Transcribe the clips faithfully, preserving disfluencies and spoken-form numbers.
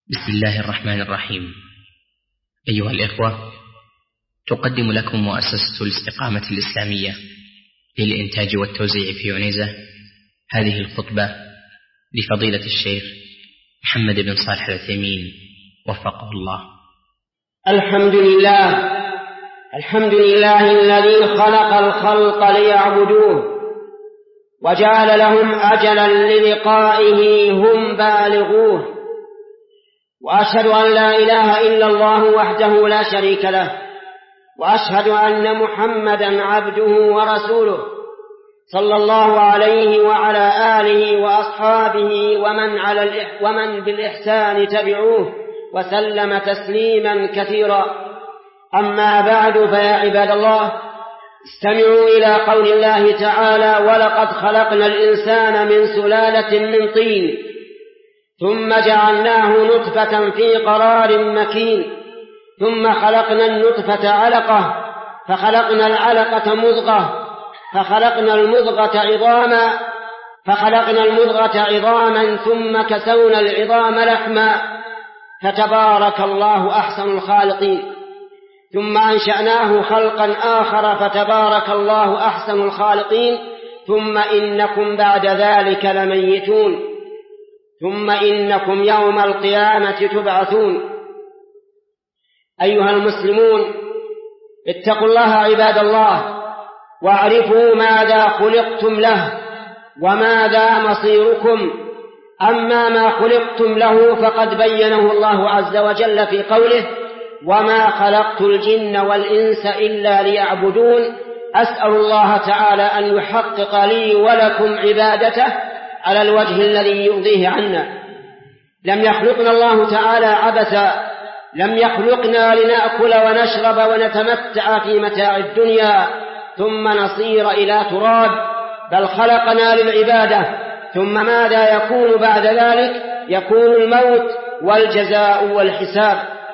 بسم الله الرحمن الرحيم. أيها الإخوة، تقدم لكم مؤسسة الاستقامة الإسلامية للإنتاج والتوزيع في عنيزة هذه الخطبة لفضيلة الشيخ محمد بن صالح العثيمين وفقه الله. الحمد لله الحمد لله الذي خلق الخلق ليعبدوه وجعل لهم أجلا للقائه هم بالغوه، وأشهد أن لا إله إلا الله وحده لا شريك له، وأشهد أن محمدا عبده ورسوله صلى الله عليه وعلى آله وأصحابه ومن, على ومن بالإحسان تبعوه وسلم تسليما كثيرا. أما بعد، فيا عباد الله، استمعوا إلى قول الله تعالى: ولقد خلقنا الإنسان من سلالة من طين ثم جعلناه نطفة في قرار مكين ثم خلقنا النطفة علقة فخلقنا العلقة مضغة فخلقنا المضغة عظاما فخلقنا المضغة عظاما ثم كسونا العظام لحما فتبارك الله أحسن الخالقين. ثم أنشأناه خلقا آخر فتبارك الله أحسن الخالقين. ثم إنكم بعد ذلك لميتون ثم إنكم يوم القيامة تبعثون. أيها المسلمون، اتقوا الله عباد الله، واعرفوا ماذا خلقتم له وماذا مصيركم. أما ما خلقتم له فقد بينه الله عز وجل في قوله: وما خلقت الجن والإنس إلا ليعبدون. أسأل الله تعالى أن يحقق لي ولكم عبادته على الوجه الذي يرضيه عنا. لم يخلقنا الله تعالى عبثا، لم يخلقنا لنأكل ونشرب ونتمتع في متاع الدنيا ثم نصير إلى تراب، بل خلقنا للعبادة. ثم ماذا يكون بعد ذلك؟ يكون الموت والجزاء والحساب.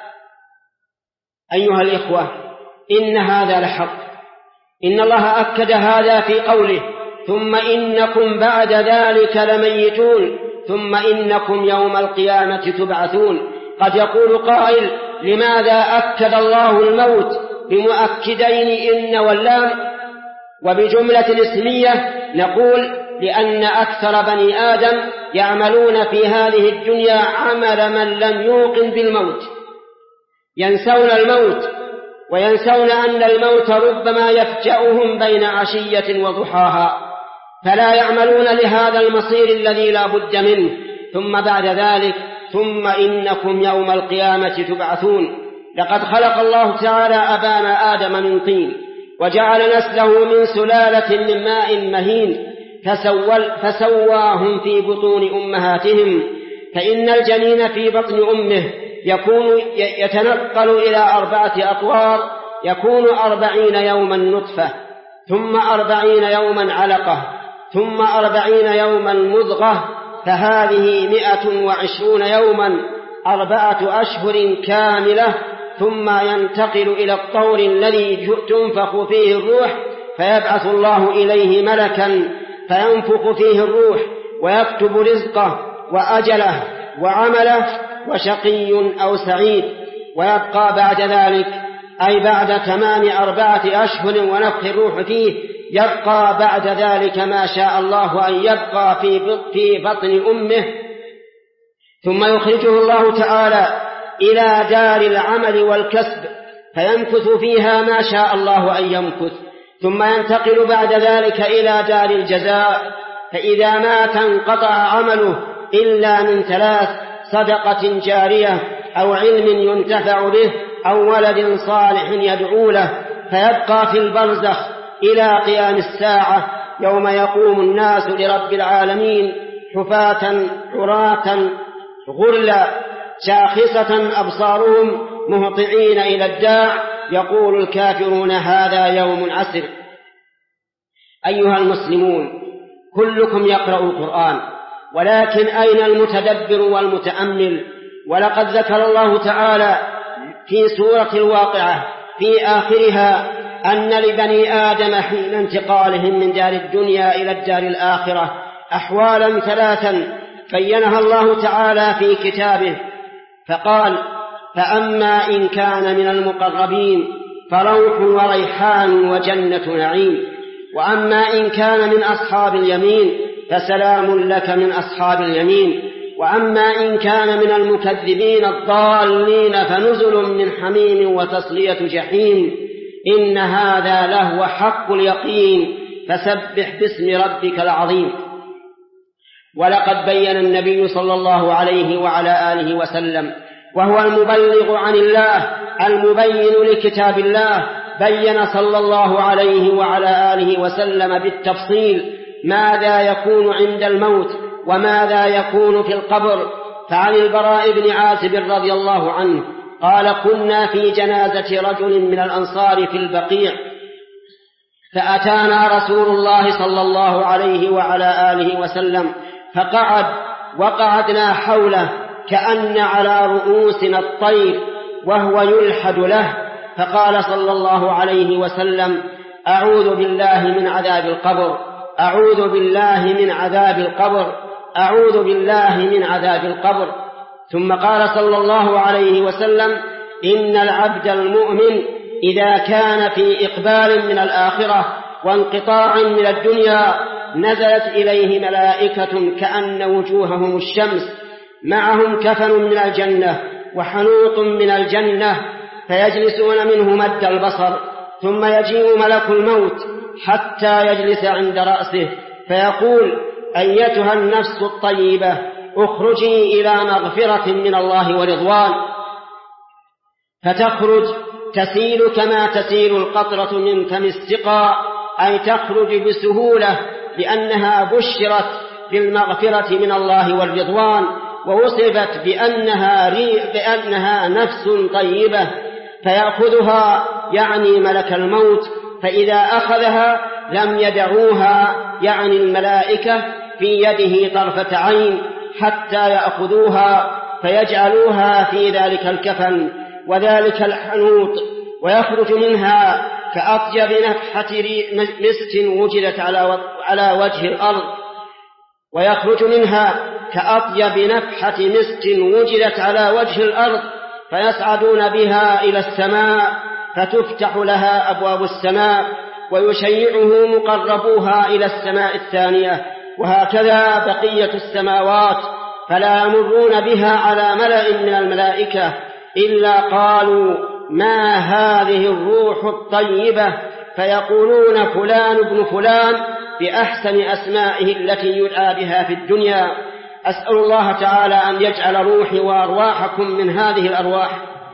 أيها الإخوة، إن هذا لحق، إن الله أكد هذا في قوله: ثم إنكم بعد ذلك لميتون ثم إنكم يوم القيامة تبعثون. قد يقول قائل: لماذا أكد الله الموت بمؤكدين إن واللام وبجملة اسمية؟ نقول: لأن أكثر بني آدم يعملون في هذه الدنيا عمل من لم يوقن بالموت، ينسون الموت وينسون أن الموت ربما يفجأهم بين عشية وضحاها، فلا يعملون لهذا المصير الذي لا بد منه. ثم بعد ذلك: ثم إنكم يوم القيامة تبعثون. لقد خلق الله تعالى أبانا آدم من طين وجعل نسله من سلالة من ماء مهين فسواهم في بطون أمهاتهم، فإن الجنين في بطن أمه يكون يتنقل إلى أربعة أطوار، يكون أربعين يوما نطفة ثم أربعين يوما علقة ثم أربعين يوما مضغة، فهذه مئة وعشرون يوما، أربعة أشهر كاملة. ثم ينتقل إلى الطور الذي تنفخ فيه الروح، فيبعث الله إليه ملكا فينفخ فيه الروح ويكتب رزقه وأجله وعمله وشقي أو سعيد. ويبقى بعد ذلك، أي بعد تمام أربعة أشهر ونفخ الروح فيه، يبقى بعد ذلك ما شاء الله أن يبقى في بطن أمه، ثم يخرجه الله تعالى إلى دار العمل والكسب فيمكث فيها ما شاء الله أن يمكث، ثم ينتقل بعد ذلك إلى دار الجزاء، فإذا مات انقطع عمله إلا من ثلاث: صدقة جارية أو علم ينتفع به أو ولد صالح يدعو له، فيبقى في البرزخ إلى قيام الساعة يوم يقوم الناس لرب العالمين حفاة عراة غرلا شاخصة أبصارهم مهطعين إلى الداع، يقول الكافرون: هذا يوم عسر. أيها المسلمون، كلكم يقرأ القرآن، ولكن أين المتدبر والمتأمل؟ ولقد ذكر الله تعالى في سورة الواقعة في آخرها أن لبني آدم حين انتقالهم من دار الدنيا إلى الدار الآخرة أحوالا ثلاثا بينها الله تعالى في كتابه، فقال: فأما إن كان من المقربين فروح وريحان وجنة نعيم، وأما إن كان من أصحاب اليمين فسلام لك من أصحاب اليمين، وأما إن كان من المكذبين الضالين فنزل من حميم وتصلية جحيم، إن هذا لهو حق اليقين، فسبح باسم ربك العظيم. ولقد بين النبي صلى الله عليه وعلى آله وسلم وهو المبلغ عن الله المبين لكتاب الله، بين صلى الله عليه وعلى آله وسلم بالتفصيل ماذا يكون عند الموت وماذا يكون في القبر. فعن البراء بن عازب رضي الله عنه قال: كنا في جنازة رجل من الأنصار في البقيع، فأتانا رسول الله صلى الله عليه وعلى آله وسلم فقعد وقعدنا حوله كأن على رؤوسنا الطير وهو يلحد له، فقال صلى الله عليه وسلم: أعوذ بالله من عذاب القبر، أعوذ بالله من عذاب القبر، أعوذ بالله من عذاب القبر. ثم قال صلى الله عليه وسلم: إن العبد المؤمن إذا كان في إقبال من الآخرة وانقطاع من الدنيا نزلت إليه ملائكة كأن وجوههم الشمس، معهم كفن من الجنة وحنوط من الجنة، فيجلسون منه مد البصر، ثم يجيء ملك الموت حتى يجلس عند رأسه فيقول: أيتها النفس الطيبة اخرجي إلى مغفرة من الله ورضوان، فتخرج تسيل كما تسيل القطرة من فم السقاء، أي تخرج بسهولة، لأنها بشرت بالمغفرة من الله والرضوان، ووصفت بأنها, بأنها نفس طيبة، فيأخذها يعني ملك الموت، فإذا أخذها لم يدعوها يعني الملائكة في يده طرفة عين حتى يأخذوها فيجعلوها في ذلك الكفن وذلك الحنوط، ويخرج منها كأطيب نفحة مسك وجدت على وجه الأرض ويخرج منها كأطيب نفحة مسك وجدت على وجه الأرض، فيصعدون بها إلى السماء فتفتح لها أبواب السماء ويشيعه مقربوها إلى السماء الثانية، وهكذا بقية السماوات، فلا يمرون بها على ملأ من الملائكة إلا قالوا: ما هذه الروح الطيبة؟ فيقولون: فلان ابن فلان، بأحسن أسمائه التي يدعى بها في الدنيا. أسأل الله تعالى أن يجعل روحي وأرواحكم من هذه الأرواح.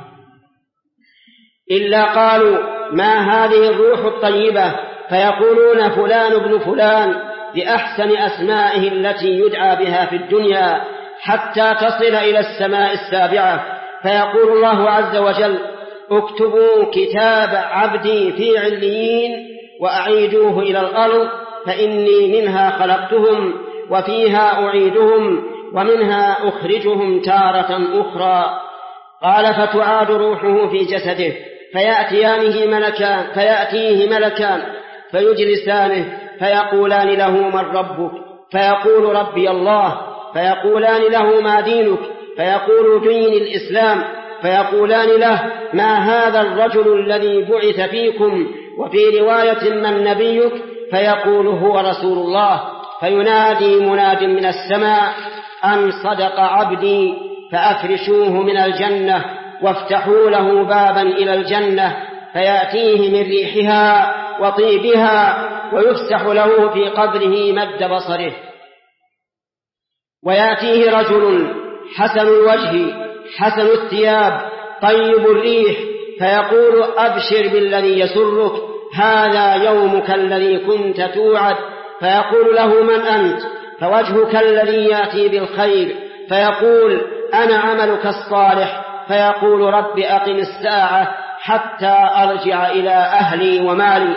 إلا قالوا: ما هذه الروح الطيبة؟ فيقولون: فلان ابن فلان، بأحسن أسمائه التي يدعى بها في الدنيا، حتى تصل إلى السماء السابعة، فيقول الله عز وجل: اكتبوا كتاب عبدي في عليين وأعيدوه إلى الأرض، فإني منها خلقتهم وفيها أعيدهم ومنها أخرجهم تارة أخرى. قال: فتعاد روحه في جسده، فيأتيانه ملكان فيأتيه ملكان فيجلسانه فيقولان له: من ربك؟ فيقول: ربي الله. فيقولان له: ما دينك؟ فيقول: دين الإسلام. فيقولان له: ما هذا الرجل الذي بعث فيكم؟ وفي رواية: من نبيك؟ فيقول: هو رسول الله. فينادي مناد من السماء: أن صدق عبدي، فأفرشوه من الجنة وافتحوا له بابا إلى الجنة، فيأتيه من ريحها وطيبها، ويفسح له في قبره مد بصره. ويأتيه رجل حسن الوجه حسن الثياب طيب الريح، فيقول: أبشر بالذي يسرك، هذا يومك الذي كنت توعد. فيقول له: من أنت؟ فوجهك الذي يأتي بالخير. فيقول: أنا عملك الصالح. فيقول: رب أقم الساعة حتى أرجع إلى أهلي ومالي.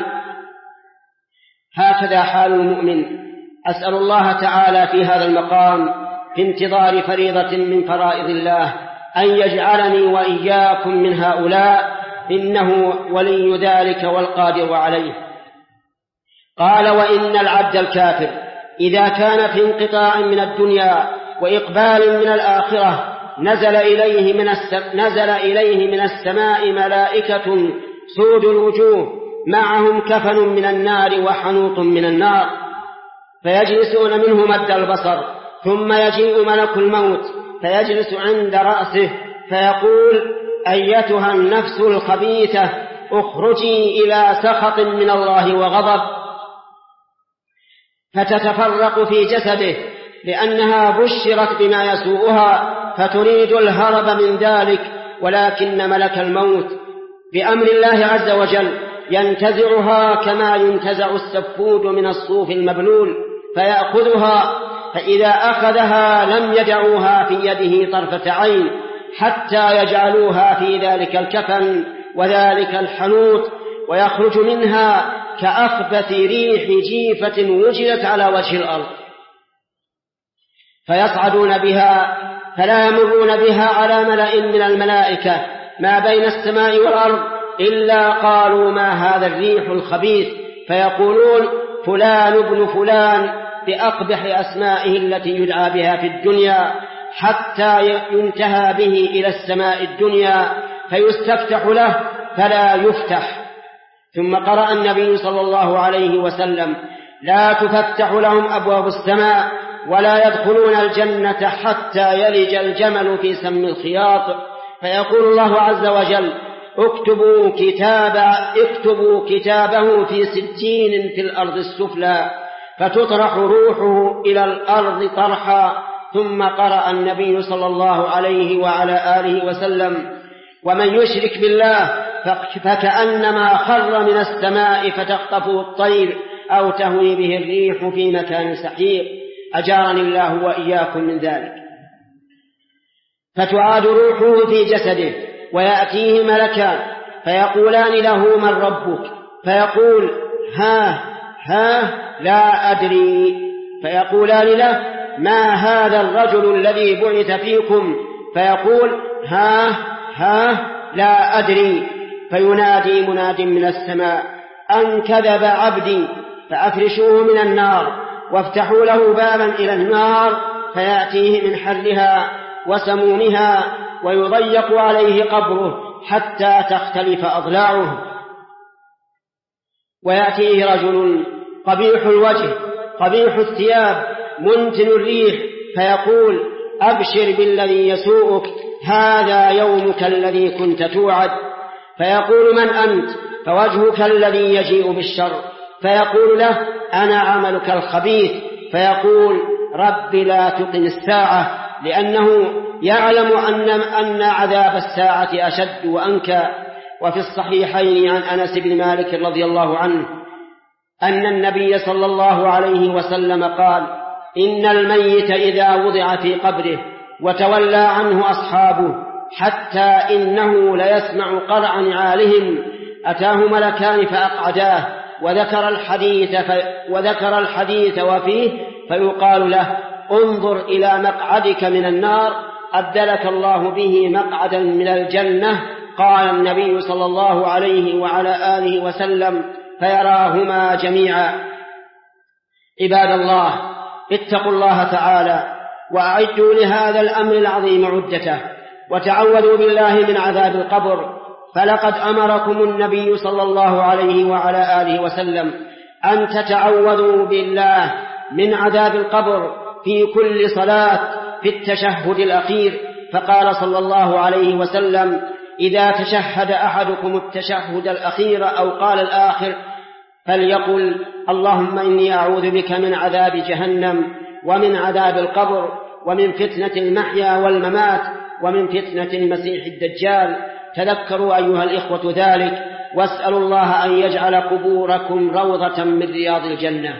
هكذا حال المؤمن. أسأل الله تعالى في هذا المقام في انتظار فريضة من فرائض الله أن يجعلني وإياكم من هؤلاء، إنه ولي ذلك والقادر عليه. قال: وإن العبد الكافر إذا كان في انقطاع من الدنيا وإقبال من الآخرة نزل إليه من نزل إليه من السماء ملائكة سود الوجوه معهم كفن من النار وحنوط من النار، فيجلسون منه مد البصر، ثم يجيء ملك الموت فيجلس عند رأسه فيقول: أيتها النفس الخبيثة اخرجي إلى سخط من الله وغضب، فتتفرق في جسده لأنها بشرت بما يسوءها فتريد الهرب من ذلك، ولكن ملك الموت بأمر الله عز وجل ينتزعها كما ينتزع السفود من الصوف المبلول فيأخذها، فإذا أخذها لم يدعوها في يده طرفة عين حتى يجعلوها في ذلك الكفن وذلك الحنوط، ويخرج منها كأخبث ريح جيفة وجدت على وجه الأرض، فيصعدون بها فلا يمرون بها على ملأ من الملائكة ما بين السماء والأرض إلا قالوا: ما هذا الريح الخبيث؟ فيقولون: فلان ابن فلان بأقبح أسمائه التي يدعى بها في الدنيا، حتى ينتهى به إلى السماء الدنيا فيستفتح له فلا يفتح. ثم قرأ النبي صلى الله عليه وسلم: لا تفتح لهم أبواب السماء ولا يدخلون الجنة حتى يلج الجمل في سم الخياط. فيقول الله عز وجل: اكتبوا, كتاب اكتبوا كتابه في سجين في الأرض السفلى، فتطرح روحه إلى الأرض طرحا. ثم قرأ النبي صلى الله عليه وعلى آله وسلم: ومن يشرك بالله فكأنما خر من السماء فتخطفه الطير أو تهوي به الريح في مكان سحيق، أجارني الله وإياكم من ذلك. فتعاد روحه في جسده ويأتيه ملكان فيقولان له: من ربك؟ فيقول: ها ها لا أدري. فيقولان له: ما هذا الرجل الذي بعث فيكم؟ فيقول: ها ها لا أدري. فينادي مناد من السماء: أن كذب عبدي، فأفرشوه من النار وافتحوا له بابا إلى النار فيأتيه من حرها وسمومها ويضيق عليه قبره حتى تختلف أضلاعه. ويأتيه رجل قبيح الوجه قبيح الثياب منتن الريح فيقول: أبشر بالذي يسوءك، هذا يومك الذي كنت توعد. فيقول: من أنت؟ فوجهك الذي يجيء بالشر. فيقول له: أنا عملك الخبيث. فيقول: رب لا تقم الساعة، لأنه يعلم أن, أن عذاب الساعة أشد وأنكى. وفي الصحيحين عن أنس بن مالك رضي الله عنه أن النبي صلى الله عليه وسلم قال: إن الميت إذا وضع في قبره وتولى عنه أصحابه حتى إنه ليسمع قرع نعالهم أتاه ملكان فأقعداه وذكر الحديث, في وذكر الحديث وفيه فيقال له: انظر إلى مقعدك من النار أبدلك الله به مقعدا من الجنة. قال النبي صلى الله عليه وعلى آله وسلم: فيراهما جميعا. عباد الله، اتقوا الله تعالى وأعدوا لهذا الأمر العظيم عدته، وتعوذوا بالله من عذاب القبر. فلقد أمركم النبي صلى الله عليه وعلى آله وسلم أن تتعوذوا بالله من عذاب القبر في كل صلاة في التشهد الأخير. فقال صلى الله عليه وسلم: إذا تشهد أحدكم التشهد الأخير أو قال الآخر فليقل: اللهم إني أعوذ بك من عذاب جهنم ومن عذاب القبر ومن فتنة المحيا والممات ومن فتنة المسيح الدجال. تذكروا أيها الإخوة ذلك، واسألوا الله أن يجعل قبوركم روضة من رياض الجنة.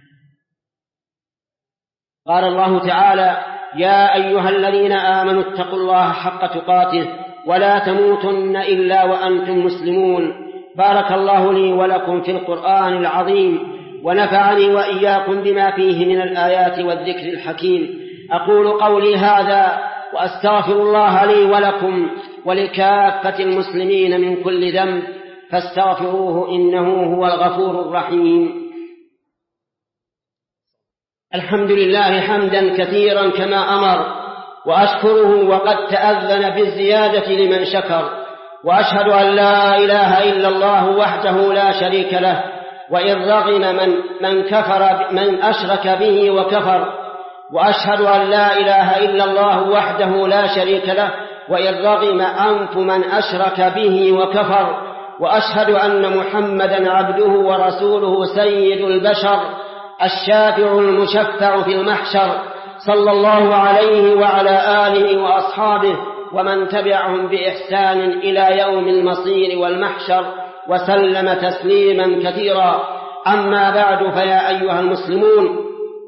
قال الله تعالى: يا أيها الذين آمنوا اتقوا الله حق تقاته ولا تموتن إلا وأنتم مسلمون. بارك الله لي ولكم في القرآن العظيم، ونفعني وإياكم بما فيه من الآيات والذكر الحكيم. أقول قولي هذا وأستغفر الله لي ولكم ولكافة المسلمين من كل ذنب، فاستغفروه إنه هو الغفور الرحيم. الحمد لله حمدا كثيرا كما أمر، وأشكره وقد تأذن بالزيادة لمن شكر، وأشهد أن لا إله إلا الله وحده لا شريك له، وإن رغم من, من, كفر من أشرك به وكفر، وأشهد أن لا إله إلا الله وحده لا شريك له، وإن رغم أنف من أشرك به وكفر، وأشهد أن محمدا عبده ورسوله سيد البشر الشافع المشفع في المحشر، صلى الله عليه وعلى آله وأصحابه ومن تبعهم بإحسان إلى يوم المصير والمحشر، وسلم تسليما كثيرا. أما بعد، فيا أيها المسلمون،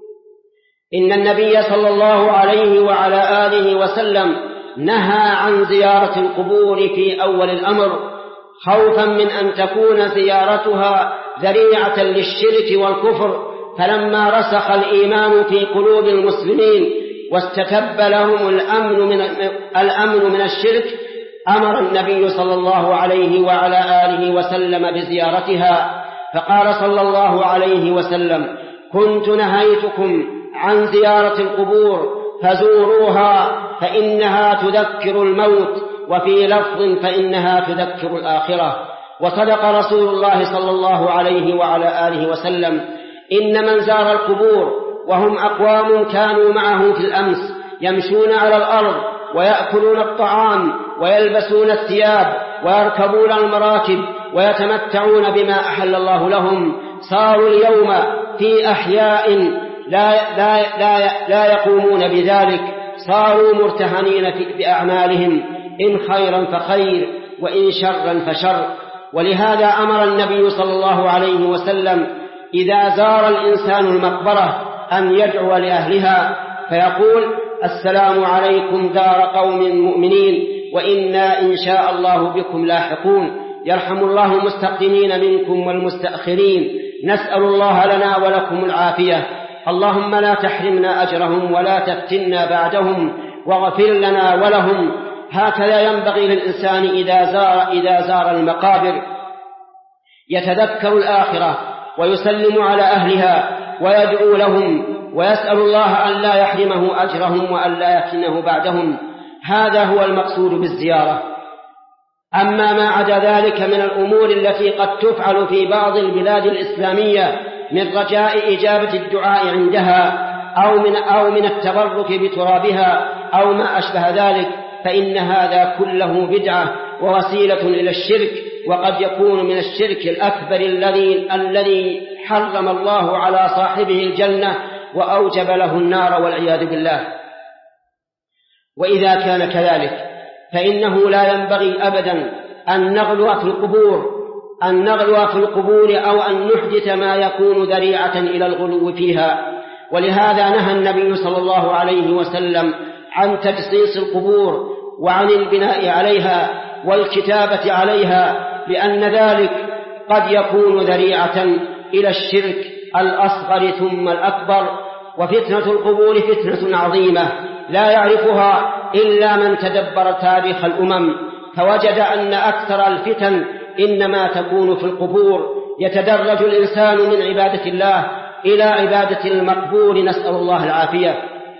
إن النبي صلى الله عليه وعلى آله وسلم نهى عن زيارة القبور في أول الأمر، خوفا من أن تكون زيارتها ذريعة للشرك والكفر. فلما رسخ الإيمان في قلوب المسلمين واستتب لهم الأمن من, الأمن من الشرك، أمر النبي صلى الله عليه وعلى آله وسلم بزيارتها، فقال صلى الله عليه وسلم: كنت نهيتكم عن زيارة القبور فزوروها فإنها تذكر الموت، وفي لفظ فإنها تذكر الآخرة. وصدق رسول الله صلى الله عليه وعلى آله وسلم: إن من زار القبور وهم أقوام كانوا معه في الأمس يمشون على الأرض ويأكلون الطعام ويلبسون الثياب ويركبون المراكب ويتمتعون بما أحل الله لهم، صاروا اليوم في أحياء لا, لا, لا, لا يقومون بذلك، صاروا مرتهنين بأعمالهم، إن خيرا فخير وإن شرا فشر. ولهذا أمر النبي صلى الله عليه وسلم إذا زار الإنسان المقبرة أن يدعو لأهلها فيقول: السلام عليكم دار قوم مؤمنين وإنا إن شاء الله بكم لاحقون، يرحم الله المستقدمين منكم والمستأخرين، نسأل الله لنا ولكم العافية، اللهم لا تحرمنا أجرهم ولا تفتنا بعدهم، واغفر لنا ولهم. هكذا ينبغي للإنسان إذا زار, إذا زار المقابر يتذكر الآخرة ويسلم على أهلها ويدعو لهم ويسأل الله أن لا يحرمه أجرهم وأن لا يفتنه بعدهم. هذا هو المقصود بالزيارة. أما ما عدا ذلك من الأمور التي قد تفعل في بعض البلاد الإسلامية من رجاء إجابة الدعاء عندها أو من, أو من التبرك بترابها أو ما أشبه ذلك، فإن هذا كله بدعة ووسيلة إلى الشرك، وقد يكون من الشرك الأكبر الذي الذي حرم الله على صاحبه الجنة وأوجب له النار والعياذ بالله. وإذا كان كذلك فإنه لا ينبغي أبدا أن نغلو في القبور أن نغلو في القبور أو أن نحدث ما يكون ذريعة إلى الغلو فيها. ولهذا نهى النبي صلى الله عليه وسلم عن تجصيص القبور وعن البناء عليها والكتابة عليها، لأن ذلك قد يكون ذريعة إلى الشرك الأصغر ثم الأكبر. وفتنة القبور فتنة عظيمة لا يعرفها إلا من تدبر تاريخ الأمم، فوجد أن أكثر الفتن إنما تكون في القبور. يتدرج الإنسان من عبادة الله إلى عبادة المقبور، نسأل الله العافية.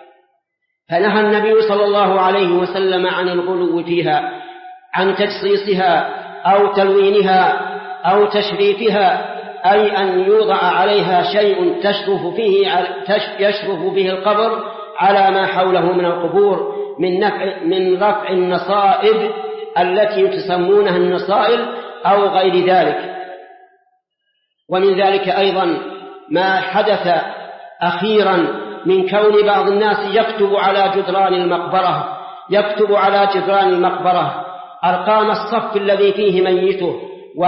فنهى النبي صلى الله عليه وسلم عن الغلو فيها، عن تجصيصها أو تلوينها أو تشريفها، أي أن يوضع عليها شيء تشرف فيه يشرف به القبر على ما حوله من القبور من, من رفع النصائب التي تسمونها النصائل أو غير ذلك. ومن ذلك أيضا ما حدث أخيرا من كون بعض الناس يكتب على جدران المقبرة يكتب على جدران المقبرة أرقام الصف الذي فيه ميته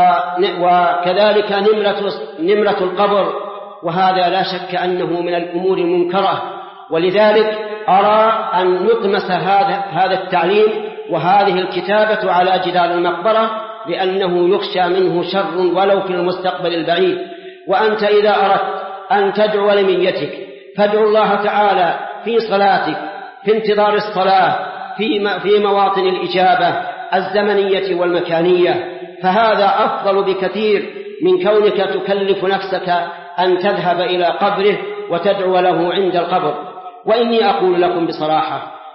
وكذلك نمرة, نمرة القبر، وهذا لا شك أنه من الأمور المنكرة. ولذلك أرى أن يطمس هذا هذا التعليم وهذه الكتابة على جدار المقبرة، لأنه يخشى منه شر ولو في المستقبل البعيد. وأنت إذا أردت أن تدعو لميتك فادعو الله تعالى في صلاتك، في انتظار الصلاة، في في مواطن الإجابة الزمنية والمكانية، فهذا أفضل بكثير من كونك تكلف نفسك أن تذهب إلى قبره وتدعو له عند القبر. وإني أقول لكم بصراحة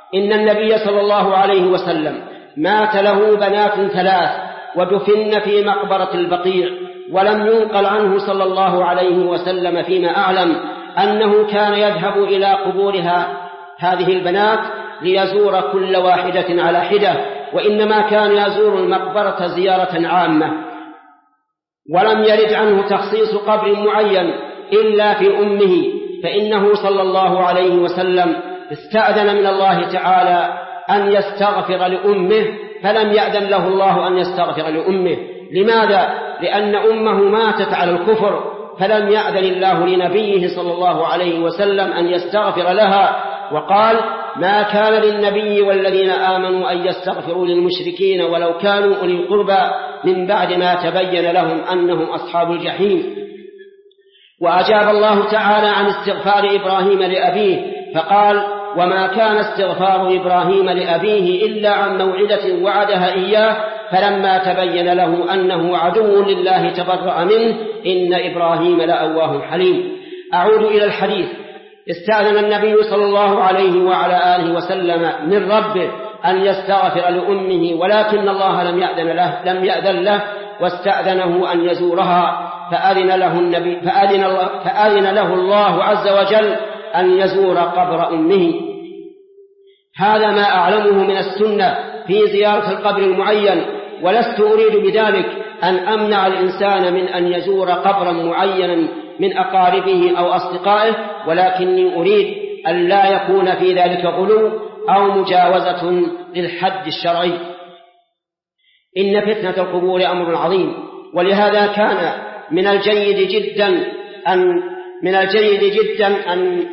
إن النبي صلى الله عليه وسلم مات له بنات ثلاث ودفن في مقبرة البقيع، ولم ينقل عنه صلى الله عليه وسلم فيما أعلم أنه كان يذهب إلى قبورها هذه البنات ليزور كل واحدة على حدة، وإنما كان يزور المقبرة زيارة عامة. ولم يرد عنه تخصيص قبر معين إلا في أمه، فإنه صلى الله عليه وسلم استأذن من الله تعالى أن يستغفر لأمه، فلم يأذن له الله أن يستغفر لأمه. لماذا؟ لأن أمه ماتت على الكفر، فلم يأذن الله لنبيه صلى الله عليه وسلم أن يستغفر لها، وقال: ما كان للنبي والذين آمنوا أن يستغفروا للمشركين ولو كانوا أولي القربى من بعد ما تبين لهم أنهم أصحاب الجحيم. وأجاب الله تعالى عن استغفار إبراهيم لأبيه فقال: وما كان استغفار إبراهيم لأبيه إلا عن موعدة وعدها إياه فلما تبين له أنه عدو لله تبرأ منه إن إبراهيم لأواه حليم. أعود إلى الحديث. استأذن النبي صلى الله عليه وعلى آله وسلم من ربه أن يستغفر لأمه، ولكن الله لم يأذن له, لم يأذن له واستأذنه أن يزورها، فأذن له, النبي فأذن الله, فأذن له الله عز وجل أن يزور قبر أمه. هذا ما أعلمه من السنة في زيارة القبر المعين، ولست أريد بذلك أن أمنع الإنسان من أن يزور قبرا معينا من أقاربه أو أصدقائه، ولكني أريد أن لا يكون في ذلك غلو أو مجاوزة للحد الشرعي. إن فتنة القبور أمر عظيم، ولهذا كان من الجيد جدا أن من الجيد جدا أن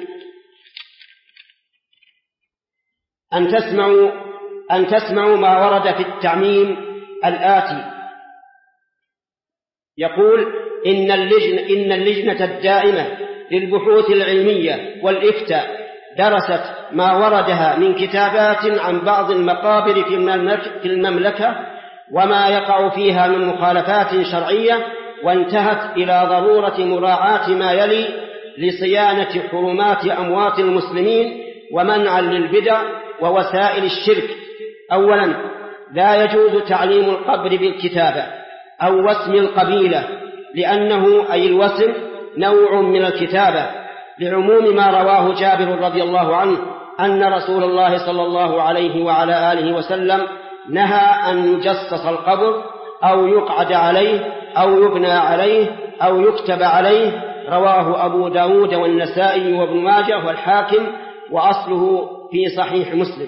أن تسمعوا أن تسمعوا ما ورد في التعميم الآتي. يقول: إن اللجنة, إن اللجنة الدائمة للبحوث العلمية والإفتاء درست ما وردها من كتابات عن بعض المقابر في المملكة وما يقع فيها من مخالفات شرعية، وانتهت إلى ضرورة مراعاة ما يلي لصيانة حرمات أموات المسلمين ومنعا للبدع ووسائل الشرك. أولا، لا يجوز تعليم القبر بالكتابة أو وسم القبيلة، لأنه أي الوسم نوع من الكتابة، لعموم ما رواه جابر رضي الله عنه أن رسول الله صلى الله عليه وعلى آله وسلم نهى أن يجصص القبر أو يقعد عليه أو يبنى عليه أو يكتب عليه. رواه أبو داود والنسائي وابن ماجه والحاكم، وأصله في صحيح مسلم.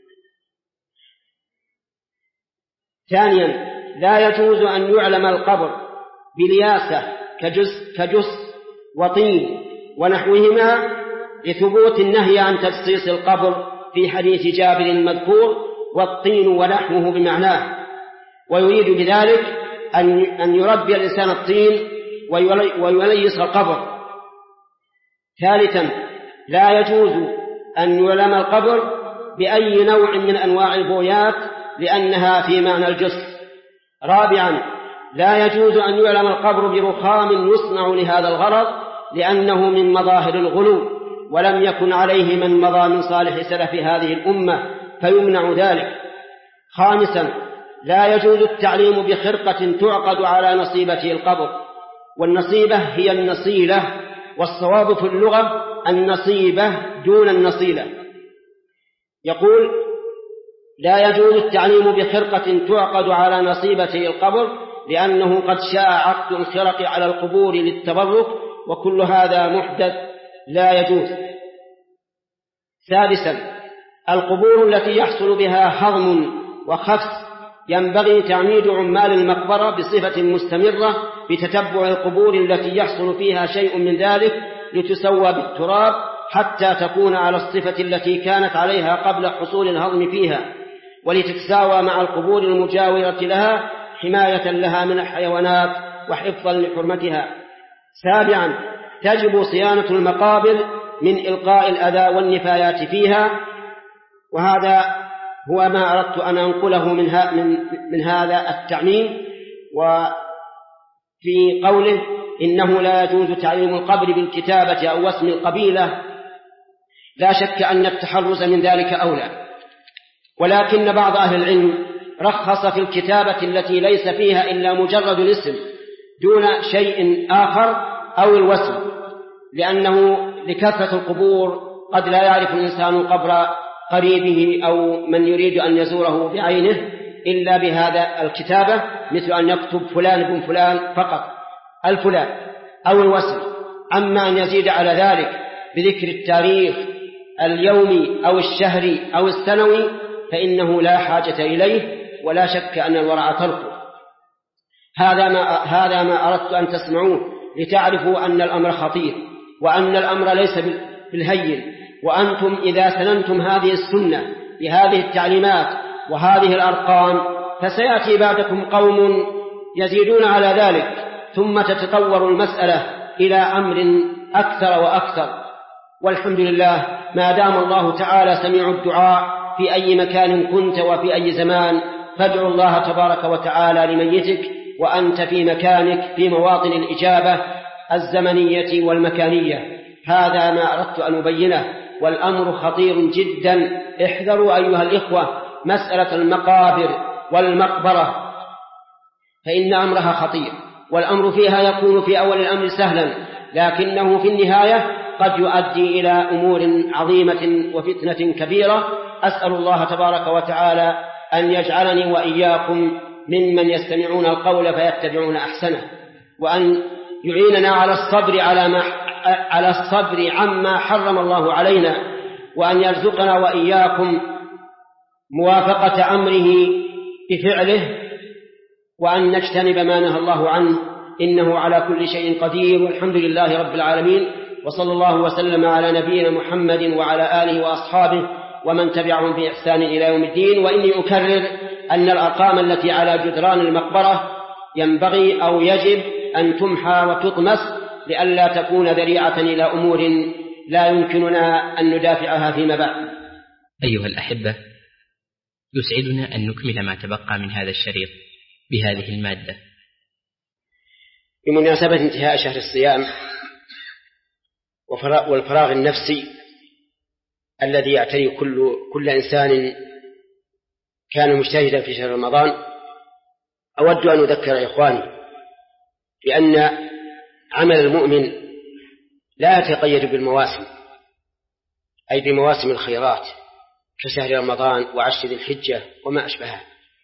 ثانيا، لا يجوز أن يعلم القبر بلياسة كجس, كجس وطين ونحوهما، لثبوت النهي عن تجصيص القبر في حديث جابر المذكور: والطين ونحوه بمعناه. ويريد بذلك أن يربي الإنسان الطين ويليس القبر. ثالثا، لا يجوز أن يعلم القبر بأي نوع من أنواع البويات، لأنها في معنى الجص. رابعا، لا يجوز أن يعلم القبر برخام يصنع لهذا الغرض، لأنه من مظاهر الغلو، ولم يكن عليه من مضى من صالح سلف هذه الأمة فيمنع ذلك. خامسا، لا يجوز التعليم بخرقة تعقد على نصيبة القبر، والنصيبة هي النصيلة، والصواب في اللغة النصيبة دون النصيلة. يقول: لا يجوز التعليم بخرقة تعقد على نصيبة القبر، لأنه قد شاء عقد الخرق على القبور للتبرك، وكل هذا محدث لا يجوز. ثالثا، القبور التي يحصل بها هضم وخفس ينبغي تعميد عمال المقبرة بصفة مستمرة بتتبع القبور التي يحصل فيها شيء من ذلك لتسوى بالتراب حتى تكون على الصفة التي كانت عليها قبل حصول الهضم فيها، ولتتساوى مع القبور المجاورة لها حماية لها من الحيوانات وحفظا لحرمتها. سابعا، تجب صيانة المقابر من إلقاء الأذى والنفايات فيها، وهذا هو ما أردت أن أنقله من, من, من هذا التعميم. وفي قوله إنه لا يجوز تعليم القبر بالكتابة أو وسم القبيلة، لا شك أن التحرز من ذلك أولى، ولكن بعض أهل العلم رخص في الكتابة التي ليس فيها إلا مجرد الاسم دون شيء آخر أو الوسم، لأنه لكثرة القبور قد لا يعرف الإنسان قبر قريبه أو من يريد أن يزوره بعينه إلا بهذا الكتابة، مثل أن يكتب فلان بن فلان فقط الفلان أو الوسم. أما أن يزيد على ذلك بذكر التاريخ اليومي أو الشهري أو السنوي فإنه لا حاجة إليه، ولا شك أن الورع تركه. هذا ما, هذا ما أردت أن تسمعوه لتعرفوا أن الأمر خطير، وأن الأمر ليس بالهين. وأنتم إذا سننتم هذه السنة بهذه التعليمات وهذه الأرقام فسيأتي بعدكم قوم يزيدون على ذلك، ثم تتطور المسألة إلى أمر أكثر وأكثر. والحمد لله ما دام الله تعالى سميع الدعاء في أي مكان كنت وفي أي زمان، فادعوا الله تبارك وتعالى لميتك وأنت في مكانك في مواطن الإجابة الزمنية والمكانية. هذا ما أردت أن أبينه، والأمر خطير جدا. احذروا أيها الإخوة مسألة المقابر والمقبرة، فإن أمرها خطير، والأمر فيها يكون في أول الأمر سهلا، لكنه في النهاية قد يؤدي إلى أمور عظيمة وفتنة كبيرة. أسأل الله تبارك وتعالى أن يجعلني وإياكم ممن يستمعون القول فيتبعون أحسنه، وأن يعيننا على الصبر على ما على الصبر عما حرم الله علينا، وأن يرزقنا وإياكم موافقة أمره بفعله، وأن نجتنب ما نهى الله عنه، إنه على كل شيء قدير. والحمد لله رب العالمين، وصلى الله وسلم على نبينا محمد وعلى آله وأصحابه ومن تبعهم بإحسان إلى يوم الدين. وإني أكرر أن الأرقام التي على جدران المقبرة ينبغي أو يجب أن تمحى وتطمس لئلا تكون ذريعة إلى أمور لا يمكننا أن ندافعها فيما بعد. أيها الأحبة، يسعدنا أن نكمل ما تبقى من هذا الشريط بهذه المادة. بمناسبة انتهاء شهر الصيام والفراغ النفسي الذي يعتري كل, كل إنسان كان مجتهدا في شهر رمضان، أود أن أذكر إخواني بأن عمل المؤمن لا يتقيد بالمواسم، أي بمواسم الخيرات كشهر رمضان وعشر ذي الحجة وما أشبهها،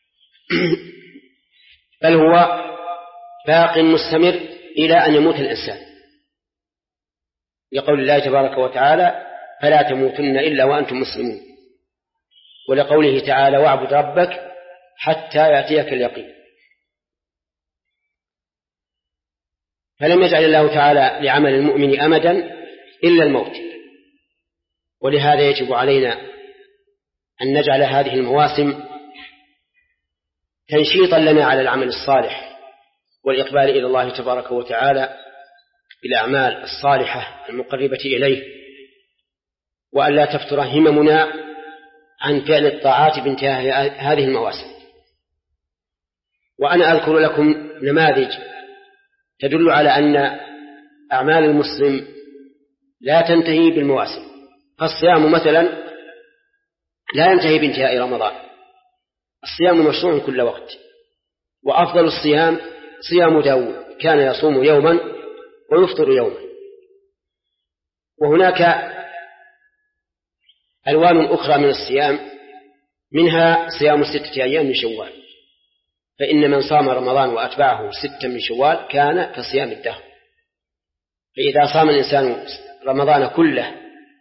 بل هو باق مستمر إلى أن يموت الإنسان، لقول الله تبارك وتعالى: فلا تموتن إلا وأنتم مسلمون، ولقوله تعالى: واعبد ربك حتى يأتيك اليقين. فلم يجعل الله تعالى لعمل المؤمن أمدا إلا الموت، ولهذا يجب علينا أن نجعل هذه المواسم تنشيطا لنا على العمل الصالح والإقبال إلى الله تبارك وتعالى بالأعمال الصالحة المقربة إليه، وأن لا تفتر هممنا عن فعل الطاعات بانتهاء هذه المواسم. وأنا أذكر لكم نماذج تدل على أن أعمال المسلم لا تنتهي بالمواسم. فالصيام مثلا لا ينتهي بانتهاء رمضان، الصيام مشروع كل وقت، وأفضل الصيام صيام داود، كان يصوم يوما ويفطر يوما. وهناك ألوان أخرى من الصيام، منها صيام ستة أيام من شوال، فإن من صام رمضان وأتبعه ستة من شوال كان كصيام الدهر. فإذا صام الإنسان رمضان كله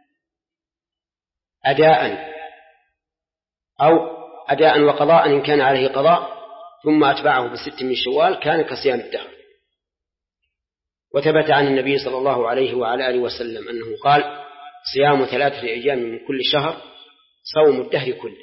أداء أو أداء وقضاء إن كان عليه قضاء ثم أتبعه بست من شوال كان كصيام الدهر. وثبت عن النبي صلى الله عليه وعلى آله وسلم أنه قال: صيام ثلاثة أيام من كل شهر صوم الدهر كله.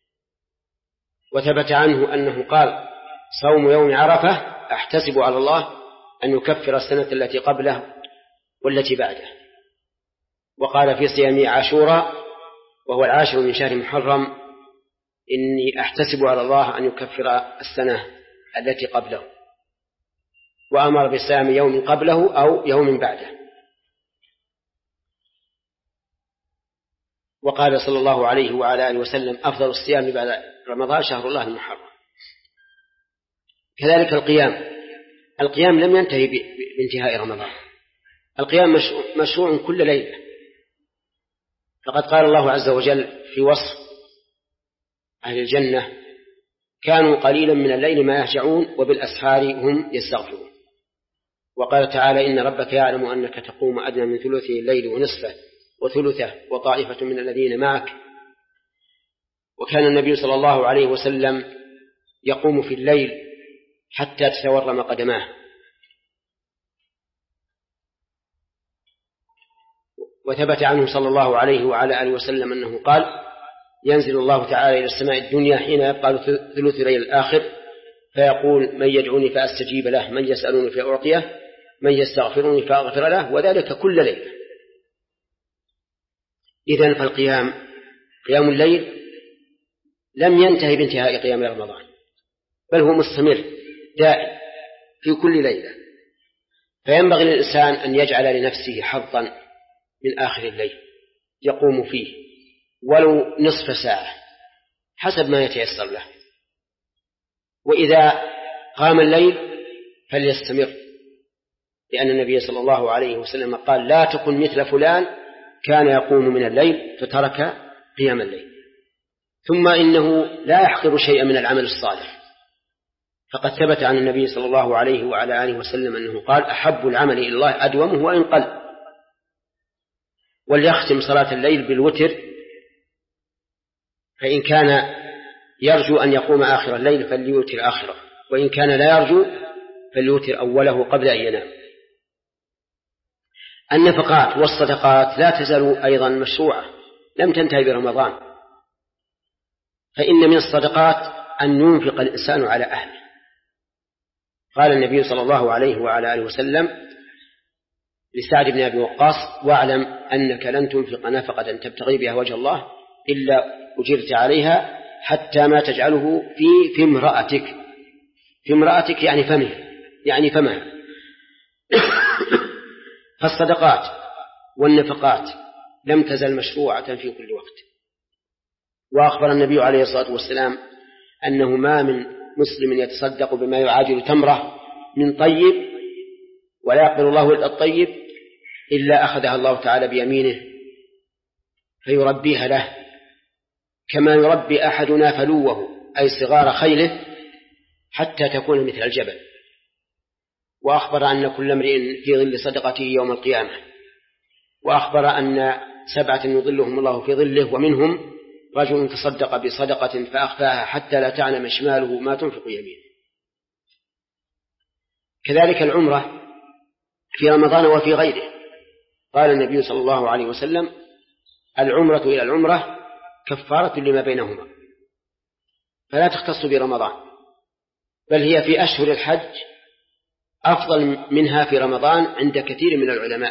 وثبت عنه أنه قال: صوم يوم عرفة أحتسب على الله أن يكفر السنة التي قبله والتي بعده. وقال في صيام عاشوراء وهو العاشر من شهر محرم: إني أحتسب على الله أن يكفر السنة التي قبله. وأمر بصيام يوم قبله أو يوم بعده. وقال صلى الله عليه وعلى آله وسلم أفضل الصيام بعد رمضان شهر الله المحرم. كذلك القيام القيام لم ينتهي بانتهاء رمضان، القيام مشروع كل ليلة، فقد قال الله عز وجل في وصف أهل الجنة كانوا قليلا من الليل ما يهجعون وبالأسحار هم يستغفرون. وقال تعالى إن ربك يعلم أنك تقوم أدنى من ثلثي الليل ونصفه وثلثه وطائفة من الذين معك. وكان النبي صلى الله عليه وسلم يقوم في الليل حتى تتورم قدماه. وثبت عنه صلى الله عليه وعلى آله وسلم أنه قال ينزل الله تعالى إلى السماء الدنيا حين يبقى ثلث الليل الآخر فيقول من يدعوني فأستجيب له، من يسألوني فأعطيه، من يستغفرني فأغفر له، وذلك كل ليلة. إذن فالقيام قيام الليل لم ينتهي بانتهاء قيام رمضان، بل هو مستمر دائم في كل ليلة. فينبغي للإنسان أن يجعل لنفسه حظا من آخر الليل يقوم فيه ولو نصف ساعة حسب ما يتيسر له، وإذا قام الليل فليستمر، لأن النبي صلى الله عليه وسلم قال لا تكن مثل فلان كان يقوم من الليل فترك قيام الليل. ثم إنه لا يحقر شيئا من العمل الصالح، فقد ثبت عن النبي صلى الله عليه وعلى آله وسلم أنه قال أحب العمل إلى الله أدومه وإن قل. وليختم صلاة الليل بالوتر، فإن كان يرجو أن يقوم آخر الليل فليوتر آخره، وإن كان لا يرجو فليوتر أوله قبل أن ينام. النفقات والصدقات لا تزال أيضا مشروعة، لم تنتهي برمضان. فإن من الصدقات أن ينفق الإنسان على أهله. قال النبي صلى الله عليه وعلى آله وسلم لسعد بن أبي وقاص واعلم أنك لن تنفق نفقة تبتغي بها وجه الله إلا أجرت عليها حتى ما تجعله في في امرأتك. في امرأتك يعني فمه يعني فمها. فالصدقات والنفقات لم تزل مشروعة في كل وقت. وأخبر النبي عليه الصلاة والسلام أنه ما من مسلم يتصدق بما يعادل تمرة من طيب ولا يقبل الله إلا الطيب إلا أخذها الله تعالى بيمينه فيربيها له كما يربي أحدنا فلوه أي صغار خيله حتى تكون مثل الجبل. وأخبر أن كل امرئ في ظل صدقته يوم القيامة. وأخبر أن سبعة يظلهم الله في ظله ومنهم رجل تصدق بصدقة فأخفاها حتى لا تعلم شماله ما تنفق يمينه. كذلك العمرة في رمضان وفي غيره. قال النبي صلى الله عليه وسلم العمرة إلى العمرة كفارة لما بينهما، فلا تختص برمضان، بل هي في أشهر الحج أفضل منها في رمضان عند كثير من العلماء.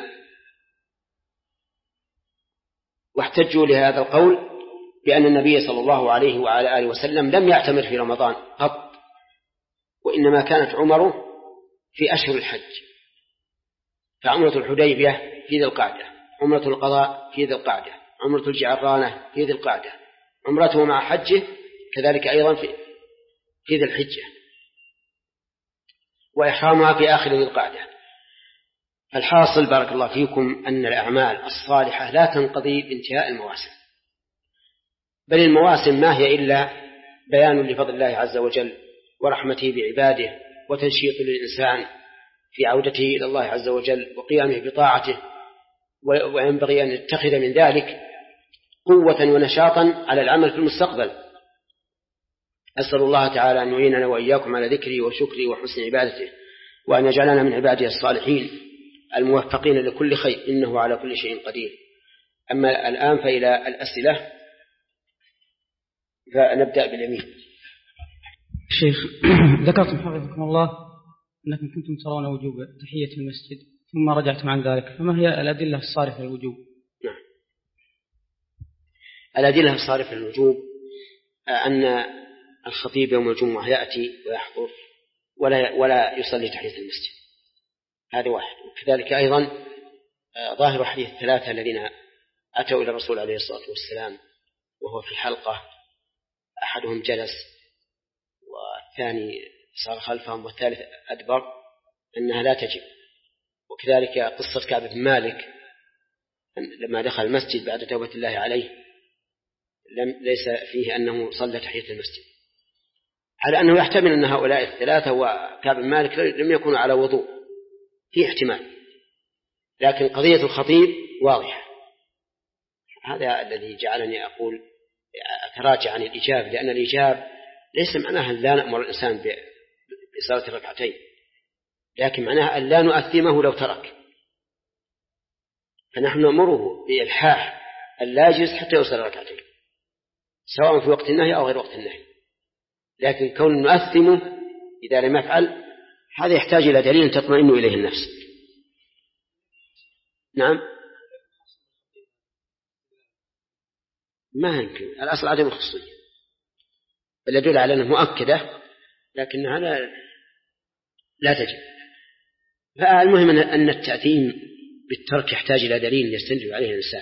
واحتجوا لهذا القول بأن النبي صلى الله عليه وعلى آله وسلم لم يعتمر في رمضان قط، وإنما كانت عمره في أشهر الحج. فعمرة الحديبية في ذي القعدة، عمرة القضاء في ذي القعدة، عمرة الجعرانة في ذي القعدة، عمرته مع حجه كذلك أيضا في في ذي الحجة، وإحرامها في آخر ذي القعدة. الحاصل بارك الله فيكم أن الأعمال الصالحة لا تنقضي بانتهاء المواسم، بل المواسم ما هي إلا بيان لفضل الله عز وجل ورحمته بعباده وتنشيط للإنسان في عودته إلى الله عز وجل وقيامه بطاعته. وينبغي أن يتخذ من ذلك قوة ونشاطا على العمل في المستقبل. أسأل الله تعالى أن يعيننا وإياكم على ذكري وشكري وحسن عبادته، وأن يجعلنا من عباده الصالحين الموفقين لكل خير، إنه على كل شيء قدير. أما الآن فإلى الأسئلة، فنبدأ باليمين. شيخ، ذكرتم حفظكم الله أنكم كنتم ترون وجوب تحية المسجد ثم رجعتم عن ذلك، فما هي الأدلة الصارفة للوجوب؟ نعم. الأدلة الصارفة للوجوب أن الخطيب يوم الجمعة يأتي ويحضر ولا ولا يصلي تحية المسجد، هذا واحد. وكذلك أيضا ظاهر حديث الثلاثة الذين أتوا إلى الرسول عليه الصلاة والسلام وهو في الحلقة، أحدهم جلس والثاني صار خلفهم والثالث أدبر، أنها لا تجب. وكذلك قصة كعب بن مالك لما دخل المسجد بعد توبة الله عليه لم ليس فيه أنه صلى تحية المسجد، على أنه يحتمل أن هؤلاء الثلاثة وكعب بن مالك لم يكونوا على وضوء، في احتمال، لكن قضية الخطيب واضحة. هذا الذي جعلني أقول أتراجع عن الإجابة، لأن الإجابة ليس معناها لا نأمر الإنسان بصلاة الركعتين، لكن معناها أن لا نؤثمه لو ترك، فنحن نأمره بإلحاح أن لا يجلس حتى يوصل ركعتين سواء في وقت النهي أو غير وقت النهي، لكن كون نؤثمه إذا لم يفعل هذا يحتاج إلى دليل تطمئن إليه النفس. نعم، ما يمكن، الأصل عدم الخصوصية، بل يدل على أنها مؤكدة لكنها لا, لا تجب. فالمهم أن التأثيم بالترك يحتاج إلى دليل يستند عليه الإنسان.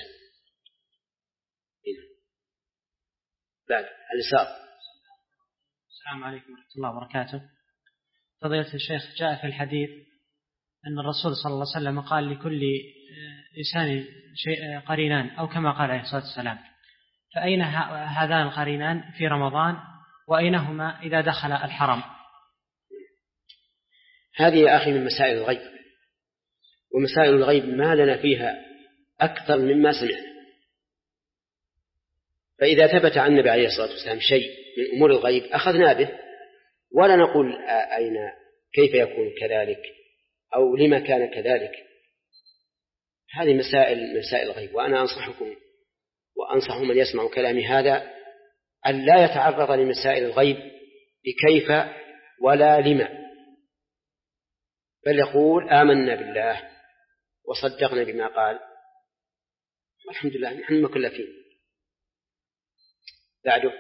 بعد الإساءة. السلام عليكم ورحمة الله وبركاته. فضيلة الشيخ، جاء في الحديث أن الرسول صلى الله عليه وسلم قال لكل إنسان شيء قرينان، أو كما قال عليه الصلاة والسلام، فأين هذان القرينان في رمضان وأينهما إذا دخل الحرم؟ هذه يا أخي من مسائل الغيب، ومسائل الغيب ما لنا فيها أكثر مما سمعنا، فإذا ثبت عن النبي عليه الصلاة والسلام شيء من أمور الغيب أخذنا به، ولا نقول أين كيف يكون كذلك أو لما كان كذلك. هذه مسائل مسائل الغيب، وأنا أنصحكم وأنصح من يسمع كلامي هذا أن لا يتعرض لمسائل الغيب بكيف ولا لما، بل يقول آمنا بالله وصدقنا بما قال والحمد لله نحن مكلفين. بعده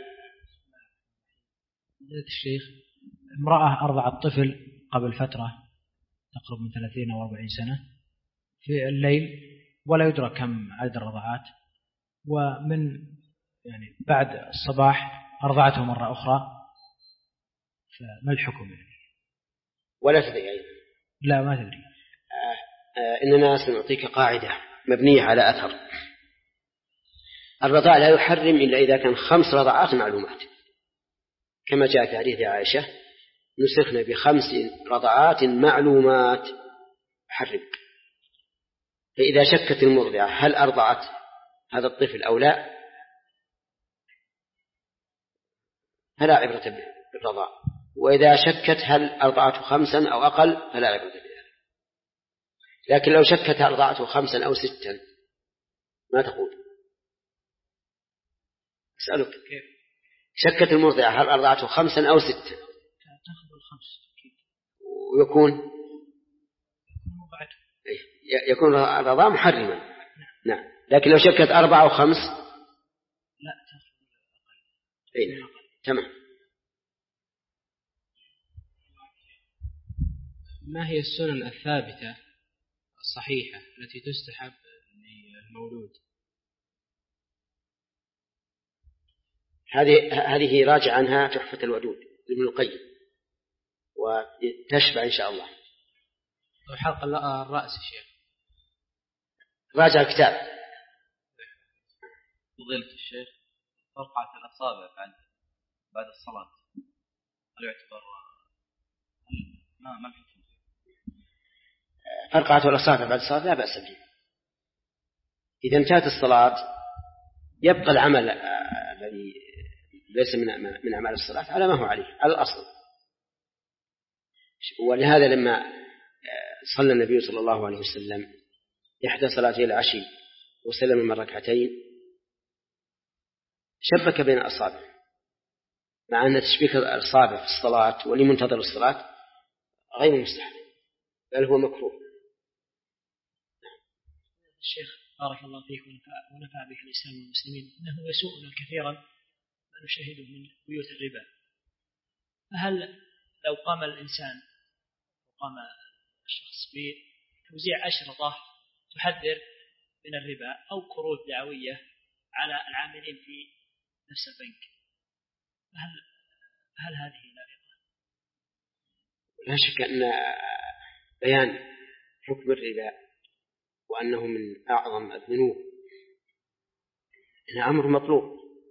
الشيخ، امرأة أرضعت طفل قبل فترة تقرب من ثلاثين أو أربعين سنة في الليل ولا يدرك كم عدد الرضعات، ومن يعني بعد الصباح أرضعته مرة أخرى، فما الحكم يعني؟ ولا تدري أيضا؟ لا ما تدري. آه آه إننا سنعطيك قاعدة مبنية على أثر. الرضاع لا يحرم إلا إذا كان خمس رضعات معلومات، كما جاء في حديث عائشة نسخنا بخمس رضعات معلومات حرم. فإذا شكت المرضعة هل أرضعت هذا الطفل أو لا فلا عبرة بالرضاع، وإذا شكت هل أرضعته خمسا أو أقل فلا عبرة بذلك. لكن لو شكت أرضعته خمسا أو ستا ما تقول؟ أسألك كيف شكت المرضعة هل أرضعته خمسا أو ستا؟ تأخذ الخمس ويكون يكون الرضاع محرما. نعم. نعم، لكن لو شكت أربعة أو خمس لا تأخذ أقل. نعم. تمام. ما هي السنن الثابتة الصحيحة التي تستحب للمولود؟ هذه هذه راجع عنها تحفة الودود لابن القيم وتشفع إن شاء الله. وحلق الرأس شيخ، راجع الكتاب. فضيلة الشيخ، فرقعة الأصابع بعد بعد الصلاة هل يعتبر ما ما الحكم؟ فرقعة الأصابع بعد الصلاة لا بأس به. إذا انتهت الصلاة يبقى العمل الذي ليس من من أعمال الصلاة على ما هو عليه على الأصل. ولهذا لما صلى النبي صلى الله عليه وسلم إحدى صلاتي العشي وسلم من ركعتين شبك بين الأصابع، مع أن تشبيك الأصابع في الصلاة ولمنتظر الصلاة غير مستحب بل هو مكروه. الشيخ بارك الله فيك ونفع بك الإسلام والمسلمين، إنه يسوءنا كثيرا ما نشاهده من بيوت الربا، فهل لو قام الإنسان وقام الشخص بتوزيع أشرطة تحذر من الربا أو قروض دعوية على العاملين في نفس البنك، هل هل هذه لائقة؟ لا شك أن بيان حكم الربا وأنه من أعظم الذنوب إنه أمر مطلوب،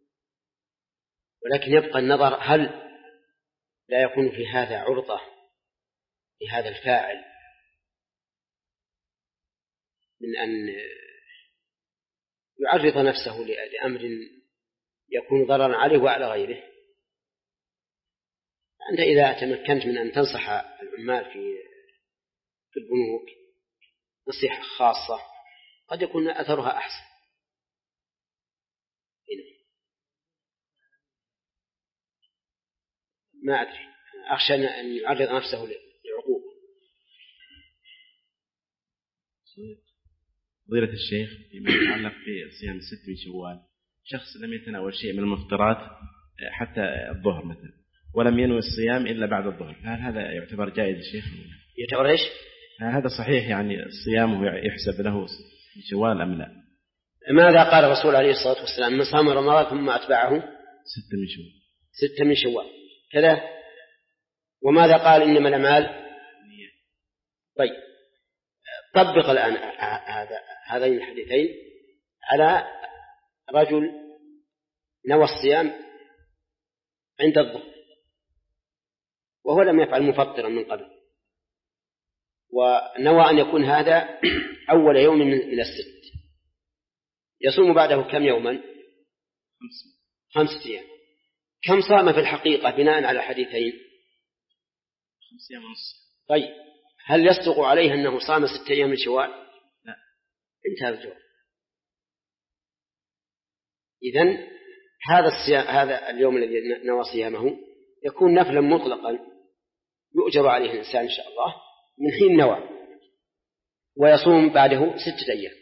ولكن يبقى النظر هل لا يكون في هذا عرضة لهذا الفاعل من أن يعرض نفسه لأمر يكون ضررا عليه وعلى غيره. أنت إذا تمكنت من أن تنصح العمال في في البنوك نصيحة خاصة قد يكون أثرها أحسن. ما أدري، أخشى أن يعرض نفسه لعقوبة. فضيلة الشيخ، فيما يتعلق بصيام الست من شوال، شخص لم يتناول شيء من المفطرات حتى الظهر مثلا ولم ينوي الصيام إلا بعد الظهر، هل هذا يعتبر جائز الشيخ؟ يعتبر إيش؟ هذا صحيح يعني الصيام يحسب له من شوال أم لا؟ ماذا قال الرسول عليه الصلاة والسلام؟ من صام رمضان ثم أتبعه ستة من شوال ستة من شوال كذا. وماذا قال؟ إنما الأعمال. طيب طبق الآن هذا هذين الحديثين على رجل نوى الصيام عند الظهر وهو لم يفعل مفطرا من قبل، ونوى أن يكون هذا أول يوم من الست، يصوم بعده كم يوما؟ خمسة أيام. كم صام في الحقيقة بناء على الحديثين؟ خمسة أيام ونص. طيب هل يصدق عليه أنه صام ستة أيام من شوال؟ لا. انتهى الجواب. إذن هذا الصيام، هذا اليوم الذي نوى صيامه يكون نفلا مطلقا يؤجر عليه الإنسان إن شاء الله من حين نوى، ويصوم بعده ستة أيام.